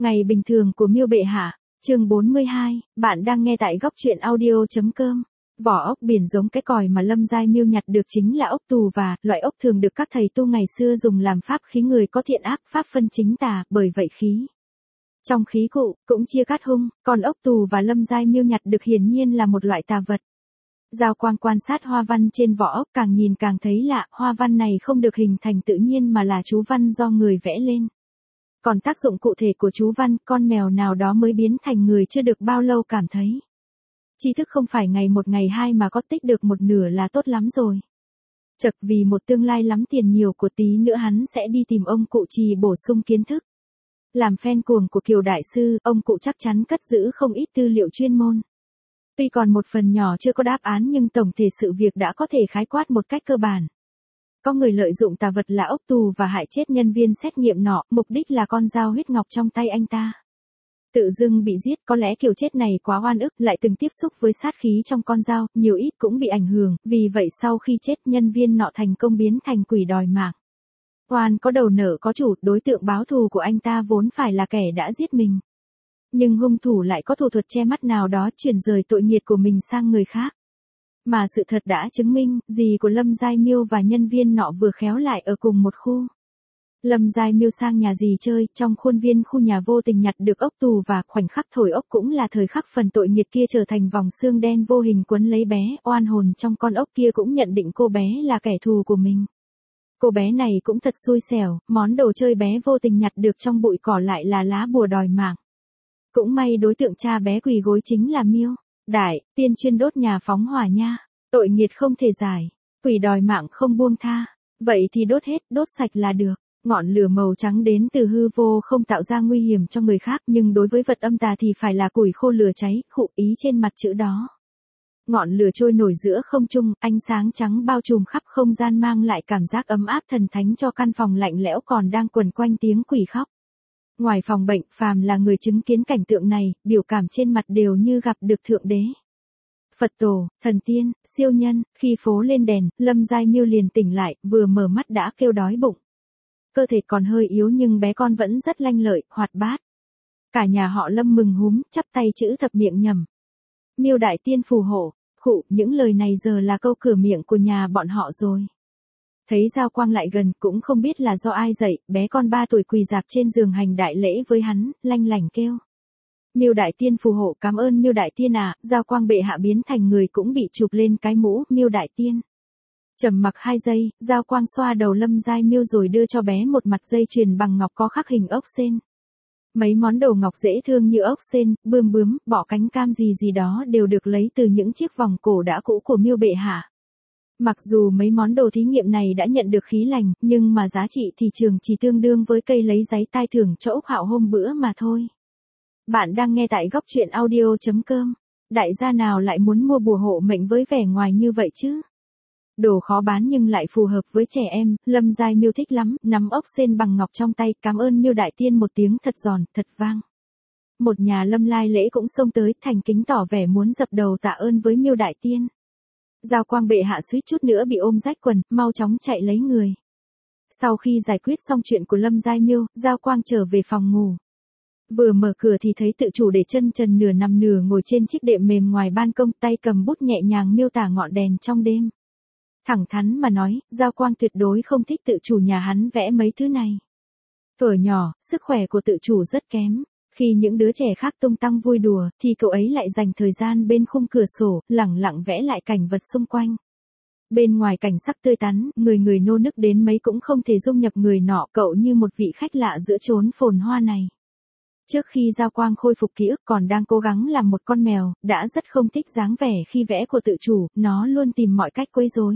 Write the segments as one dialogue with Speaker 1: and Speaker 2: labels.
Speaker 1: Ngày bình thường của Miêu bệ hạ, chương 42, bạn đang nghe tại góc truyện audio.com. Vỏ ốc biển giống cái còi mà Lâm Giai Miêu nhặt được chính là ốc tù và, loại ốc thường được các thầy tu ngày xưa dùng làm pháp khí người có thiện ác, pháp phân chính tà, bởi vậy khí. Trong khí cụ, cũng chia cát hung, còn ốc tù và Lâm Giai Miêu nhặt được hiển nhiên là một loại tà vật. Giao quang quan sát hoa văn trên vỏ ốc càng nhìn càng thấy lạ, hoa văn này không được hình thành tự nhiên mà là chú văn do người vẽ lên. Còn tác dụng cụ thể của chú văn, con mèo nào đó mới biến thành người chưa được bao lâu cảm thấy. Tri thức không phải ngày một ngày hai mà có tích được một nửa là tốt lắm rồi. Chật vì một tương lai lắm tiền nhiều của tí nữa hắn sẽ đi tìm ông cụ Trì bổ sung kiến thức. Làm fan cuồng của Kiều Đại Sư, ông cụ chắc chắn cất giữ không ít tư liệu chuyên môn. Tuy còn một phần nhỏ chưa có đáp án nhưng tổng thể sự việc đã có thể khái quát một cách cơ bản. Có người lợi dụng tà vật là ốc tù và hại chết nhân viên xét nghiệm nọ, mục đích là con dao huyết ngọc trong tay anh ta. Tự dưng bị giết, có lẽ kiểu chết này quá oan ức, lại từng tiếp xúc với sát khí trong con dao, nhiều ít cũng bị ảnh hưởng, vì vậy sau khi chết nhân viên nọ thành công biến thành quỷ đòi mạng. Oan có đầu nợ có chủ, đối tượng báo thù của anh ta vốn phải là kẻ đã giết mình. Nhưng hung thủ lại có thủ thuật che mắt nào đó chuyển rời tội nghiệp của mình sang người khác. Mà sự thật đã chứng minh, dì của Lâm Giai Miêu và nhân viên nọ vừa khéo lại ở cùng một khu. Lâm Giai Miêu sang nhà dì chơi, trong khuôn viên khu nhà vô tình nhặt được ốc tù và khoảnh khắc thổi ốc cũng là thời khắc phần tội nghiệp kia trở thành vòng xương đen vô hình quấn lấy bé, oan hồn trong con ốc kia cũng nhận định cô bé là kẻ thù của mình. Cô bé này cũng thật xui xẻo, món đồ chơi bé vô tình nhặt được trong bụi cỏ lại là lá bùa đòi mạng. Cũng may đối tượng cha bé quỳ gối chính là Miêu. Đại, tiên chuyên đốt nhà phóng hỏa nha. Tội nghiệt không thể giải. Quỷ đòi mạng không buông tha. Vậy thì đốt hết, đốt sạch là được. Ngọn lửa màu trắng đến từ hư vô không tạo ra nguy hiểm cho người khác nhưng đối với vật âm tà thì phải là củi khô lửa cháy, khụ ý trên mặt chữ đó. Ngọn lửa trôi nổi giữa không trung, ánh sáng trắng bao trùm khắp không gian mang lại cảm giác ấm áp thần thánh cho căn phòng lạnh lẽo còn đang quẩn quanh tiếng quỷ khóc. Ngoài phòng bệnh, phàm là người chứng kiến cảnh tượng này, biểu cảm trên mặt đều như gặp được Thượng Đế. Phật tổ, thần tiên, siêu nhân, khi phố lên đèn, Lâm Giai Miêu liền tỉnh lại, vừa mở mắt đã kêu đói bụng. Cơ thể còn hơi yếu nhưng bé con vẫn rất lanh lợi, hoạt bát. Cả nhà họ Lâm mừng húm, chắp tay chữ thập miệng nhầm. Miêu đại tiên phù hộ, khụ, những lời này giờ là câu cửa miệng của nhà bọn họ rồi. Thấy Giao Quang lại gần, cũng không biết là do ai dạy, bé con 3 tuổi quỳ rạp trên giường hành đại lễ với hắn, lanh lảnh kêu. Miêu đại tiên phù hộ, cảm ơn Miêu đại tiên à, Giao Quang bệ hạ biến thành người cũng bị chụp lên cái mũ, Miêu đại tiên. Trầm mặc 2 giây, Giao Quang xoa đầu Lâm Giai Miêu rồi đưa cho bé một mặt dây chuyền bằng ngọc có khắc hình ốc sên. Mấy món đồ ngọc dễ thương như ốc sên, bươm bướm, bọ cánh cam gì đó đều được lấy từ những chiếc vòng cổ đã cũ của Miêu bệ hạ. Mặc dù mấy món đồ thí nghiệm này đã nhận được khí lành, nhưng mà giá trị thị trường chỉ tương đương với cây lấy giấy tai thưởng cho Úc Hạo hôm bữa mà thôi. Bạn đang nghe tại góc truyện audio.com. Đại gia nào lại muốn mua bùa hộ mệnh với vẻ ngoài như vậy chứ? Đồ khó bán nhưng lại phù hợp với trẻ em, Lâm Giai Miêu thích lắm, nắm ốc sên bằng ngọc trong tay, cảm ơn Miêu đại tiên một tiếng thật giòn, thật vang. Một nhà Lâm lai lễ cũng xông tới, thành kính tỏ vẻ muốn dập đầu tạ ơn với Miêu đại tiên. Giao Quang bệ hạ suýt chút nữa bị ôm rách quần, mau chóng chạy lấy người. Sau khi giải quyết xong chuyện của Lâm Giai Miêu, Giao Quang trở về phòng ngủ. Vừa mở cửa thì thấy tự chủ để chân trần nửa nằm nửa ngồi trên chiếc đệm mềm ngoài ban công, tay cầm bút nhẹ nhàng miêu tả ngọn đèn trong đêm. Thẳng thắn mà nói, Giao Quang tuyệt đối không thích tự chủ nhà hắn vẽ mấy thứ này. Thuở nhỏ, sức khỏe của tự chủ rất kém. Khi những đứa trẻ khác tung tăng vui đùa, thì cậu ấy lại dành thời gian bên khung cửa sổ, lẳng lặng vẽ lại cảnh vật xung quanh. Bên ngoài cảnh sắc tươi tắn, người người nô nức đến mấy cũng không thể dung nhập người nọ, cậu như một vị khách lạ giữa chốn phồn hoa này. Trước khi Giao Quang khôi phục ký ức còn đang cố gắng làm một con mèo, đã rất không thích dáng vẻ khi vẽ của tự chủ, nó luôn tìm mọi cách quấy rối.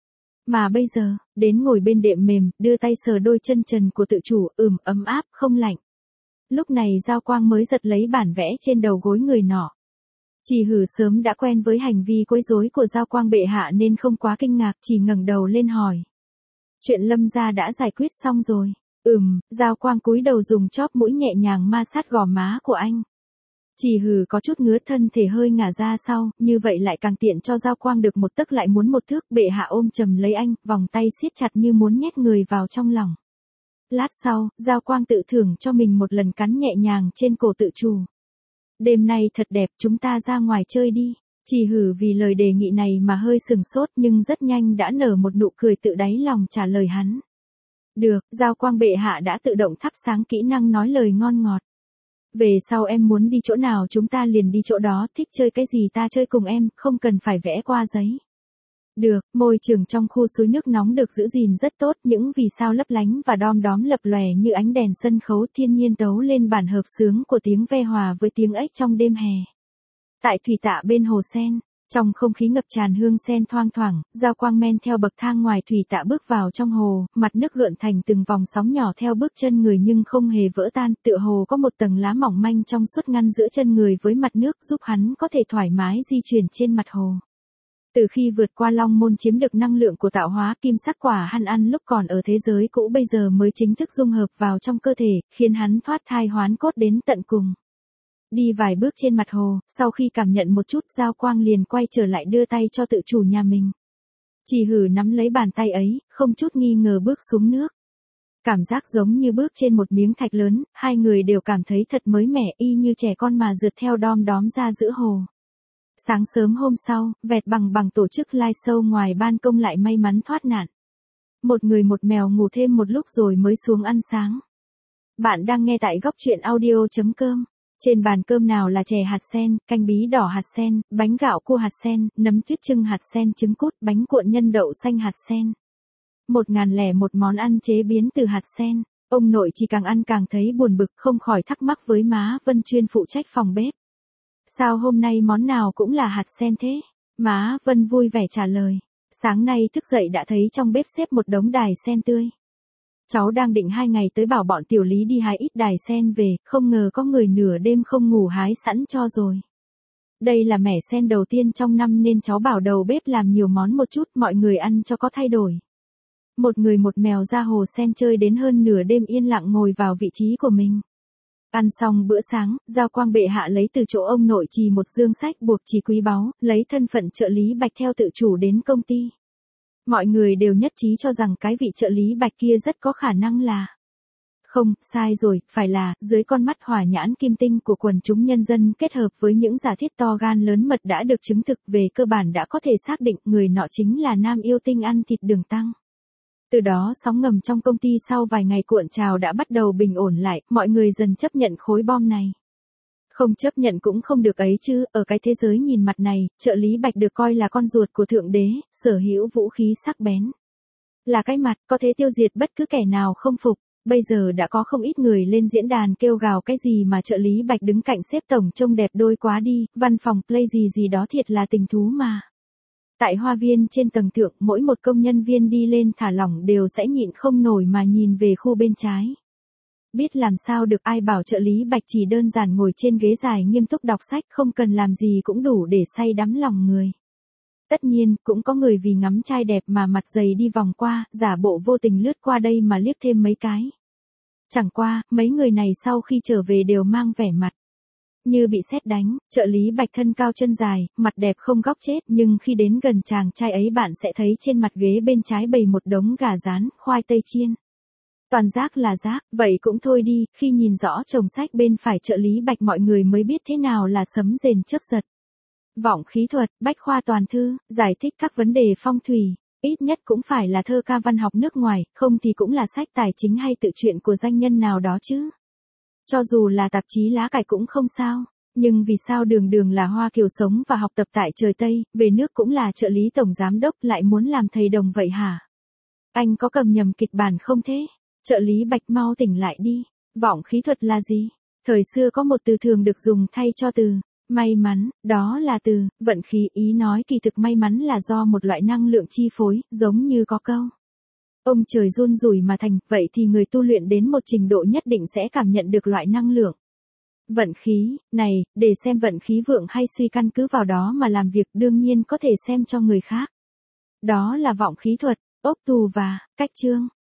Speaker 1: Mà bây giờ, đến ngồi bên đệm mềm, đưa tay sờ đôi chân trần của tự chủ, ấm áp, không lạnh. Lúc này Giao Quang mới giật lấy bản vẽ trên đầu gối người nọ. Chỉ hử sớm đã quen với hành vi quấy rối của Giao Quang bệ hạ nên không quá kinh ngạc, chỉ ngẩng đầu lên hỏi. Chuyện Lâm gia đã giải quyết xong rồi. Giao Quang cúi đầu dùng chóp mũi nhẹ nhàng ma sát gò má của anh. Chỉ hử có chút ngứa thân thể hơi ngả ra sau, như vậy lại càng tiện cho Giao Quang được một tấc lại muốn một thước, bệ hạ ôm chầm lấy anh, vòng tay siết chặt như muốn nhét người vào trong lòng. Lát sau, Giao Quang tự thưởng cho mình một lần cắn nhẹ nhàng trên cổ tự chủ. Đêm nay thật đẹp, chúng ta ra ngoài chơi đi. Chỉ hử vì lời đề nghị này mà hơi sừng sốt nhưng rất nhanh đã nở một nụ cười tự đáy lòng trả lời hắn. Được, Giao Quang bệ hạ đã tự động thắp sáng kỹ năng nói lời ngon ngọt. Về sau em muốn đi chỗ nào chúng ta liền đi chỗ đó, thích chơi cái gì ta chơi cùng em, không cần phải vẽ qua giấy. Được, môi trường trong khu suối nước nóng được giữ gìn rất tốt, những vì sao lấp lánh và đom đóm lập lòe như ánh đèn sân khấu thiên nhiên tấu lên bản hợp xướng của tiếng ve hòa với tiếng ếch trong đêm hè. Tại thủy tạ bên hồ sen, trong không khí ngập tràn hương sen thoang thoảng, Giao Quang men theo bậc thang ngoài thủy tạ bước vào trong hồ, mặt nước gợn thành từng vòng sóng nhỏ theo bước chân người nhưng không hề vỡ tan, tựa hồ có một tầng lá mỏng manh trong suốt ngăn giữa chân người với mặt nước giúp hắn có thể thoải mái di chuyển trên mặt hồ. Từ khi vượt qua Long Môn chiếm được năng lượng của tạo hóa kim sắc quả hắn ăn lúc còn ở thế giới cũ bây giờ mới chính thức dung hợp vào trong cơ thể, khiến hắn thoát thai hoán cốt đến tận cùng. Đi vài bước trên mặt hồ, sau khi cảm nhận một chút Giao Quang liền quay trở lại đưa tay cho tự chủ nhà mình. Chỉ hử nắm lấy bàn tay ấy, không chút nghi ngờ bước xuống nước. Cảm giác giống như bước trên một miếng thạch lớn, hai người đều cảm thấy thật mới mẻ y như trẻ con mà rượt theo đom đóm ra giữa hồ. Sáng sớm hôm sau, Vẹt bằng tổ chức live show ngoài ban công lại may mắn thoát nạn. Một người một mèo ngủ thêm một lúc rồi mới xuống ăn sáng. Bạn đang nghe tại góc truyện audio.com. Trên bàn cơm nào là chè hạt sen, canh bí đỏ hạt sen, bánh gạo cua hạt sen, nấm tuyết trưng hạt sen trứng cút, bánh cuộn nhân đậu xanh hạt sen. 1001 món ăn chế biến từ hạt sen. Ông nội chỉ càng ăn càng thấy buồn bực, không khỏi thắc mắc với má Vân chuyên phụ trách phòng bếp. Sao hôm nay món nào cũng là hạt sen thế? Má Vân vui vẻ trả lời. Sáng nay thức dậy đã thấy trong bếp xếp một đống đài sen tươi. Cháu đang định 2 ngày tới bảo bọn tiểu lý đi hái ít đài sen về, không ngờ có người nửa đêm không ngủ hái sẵn cho rồi. Đây là mẻ sen đầu tiên trong năm nên cháu bảo đầu bếp làm nhiều món một chút mọi người ăn cho có thay đổi. Một người một mèo ra hồ sen chơi đến hơn nửa đêm yên lặng ngồi vào vị trí của mình. Ăn xong bữa sáng, Giao Quang bệ hạ lấy từ chỗ ông nội trì một dương sách buộc chỉ quý báu, lấy thân phận trợ lý Bạch theo tự chủ đến công ty. Mọi người đều nhất trí cho rằng cái vị trợ lý Bạch kia rất có khả năng là. Không, sai rồi, phải là, dưới con mắt hỏa nhãn kim tinh của quần chúng nhân dân kết hợp với những giả thiết to gan lớn mật đã được chứng thực về cơ bản đã có thể xác định người nọ chính là nam yêu tinh ăn thịt đường tăng. Từ đó sóng ngầm trong công ty sau vài ngày cuộn trào đã bắt đầu bình ổn lại, mọi người dần chấp nhận khối bom này. Không chấp nhận cũng không được ấy chứ, ở cái thế giới nhìn mặt này, trợ lý Bạch được coi là con ruột của Thượng Đế, sở hữu vũ khí sắc bén. Là cái mặt, có thể tiêu diệt bất cứ kẻ nào không phục. Bây giờ đã có không ít người lên diễn đàn kêu gào cái gì mà trợ lý Bạch đứng cạnh xếp tổng trông đẹp đôi quá đi, văn phòng play gì đó thiệt là tình thú mà. Tại hoa viên trên tầng thượng, mỗi một công nhân viên đi lên thả lỏng đều sẽ nhịn không nổi mà nhìn về khu bên trái. Biết làm sao được ai bảo trợ lý Bạch chỉ đơn giản ngồi trên ghế dài nghiêm túc đọc sách không cần làm gì cũng đủ để say đắm lòng người. Tất nhiên, cũng có người vì ngắm trai đẹp mà mặt dày đi vòng qua, giả bộ vô tình lướt qua đây mà liếc thêm mấy cái. Chẳng qua, mấy người này sau khi trở về đều mang vẻ mặt như bị sét đánh, trợ lý Bạch thân cao chân dài, mặt đẹp không góc chết, nhưng khi đến gần chàng trai ấy bạn sẽ thấy trên mặt ghế bên trái bày một đống gà rán, khoai tây chiên. Toàn rác là rác, vậy cũng thôi đi, khi nhìn rõ chồng sách bên phải trợ lý Bạch mọi người mới biết thế nào là sấm rền chớp giật. Vọng khí thuật, bách khoa toàn thư, giải thích các vấn đề phong thủy, ít nhất cũng phải là thơ ca văn học nước ngoài, không thì cũng là sách tài chính hay tự truyện của danh nhân nào đó chứ. Cho dù là tạp chí lá cải cũng không sao, nhưng vì sao đường đường là Hoa Kiều sống và học tập tại trời Tây, về nước cũng là trợ lý tổng giám đốc lại muốn làm thầy đồng vậy hả? Anh có cầm nhầm kịch bản không thế? Trợ lý Bạch mau tỉnh lại đi, vọng khí thuật là gì? Thời xưa có một từ thường được dùng thay cho từ may mắn, đó là từ vận khí, ý nói kỳ thực may mắn là do một loại năng lượng chi phối, giống như có câu ông trời run rủi mà thành, vậy thì người tu luyện đến một trình độ nhất định sẽ cảm nhận được loại năng lượng. Vận khí, này, để xem vận khí vượng hay suy căn cứ vào đó mà làm việc đương nhiên có thể xem cho người khác. Đó là vọng khí thuật, ốc tù và cách chương.